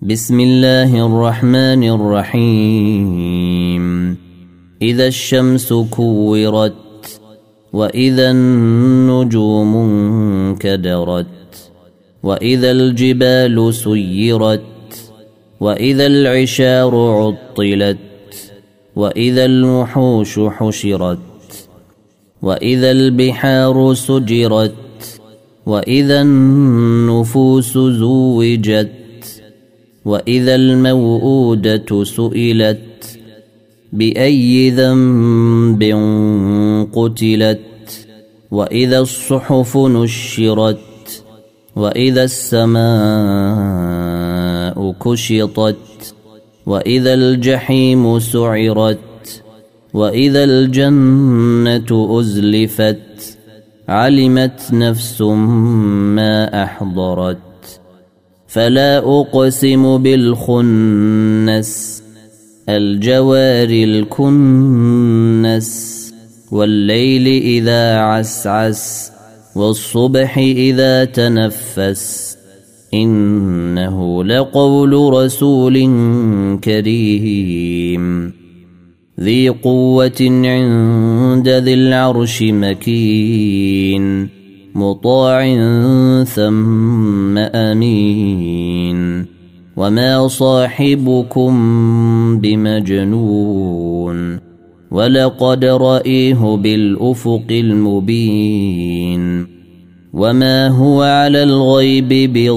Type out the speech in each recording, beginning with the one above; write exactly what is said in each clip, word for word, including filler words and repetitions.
بسم الله الرحمن الرحيم إذا الشمس كورت وإذا النجوم انكدرت وإذا الجبال سيرت وإذا العشار عطلت وإذا الوحوش حشرت وإذا البحار سجرت وإذا النفوس زوجت وإذا الموءودة سئلت بأي ذنب قتلت وإذا الصحف نشرت وإذا السماء كشطت وإذا الجحيم سعرت وإذا الجنة أزلفت علمت نفس ما أحضرت فلا أقسم بالخنس الجوار الكنس والليل إذا عسعس والصبح إذا تنفس إنه لقول رسول كريم ذي قوة عند ذي العرش مكين مطاع ثم أمين وما صاحبكم بمجنون ولقد رأيه بالأفق المبين وما هو على الغيب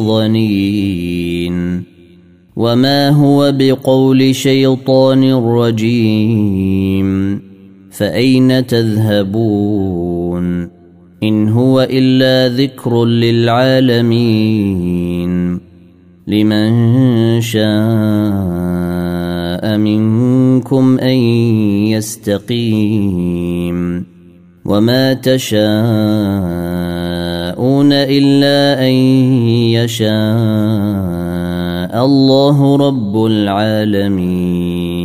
بضنين وما هو بقول شيطان رجيم فأين تذهبون إن هو إلا ذكر للعالمين لمن شاء منكم أن يستقيم وما تشاءون إلا أن يشاء الله رب العالمين.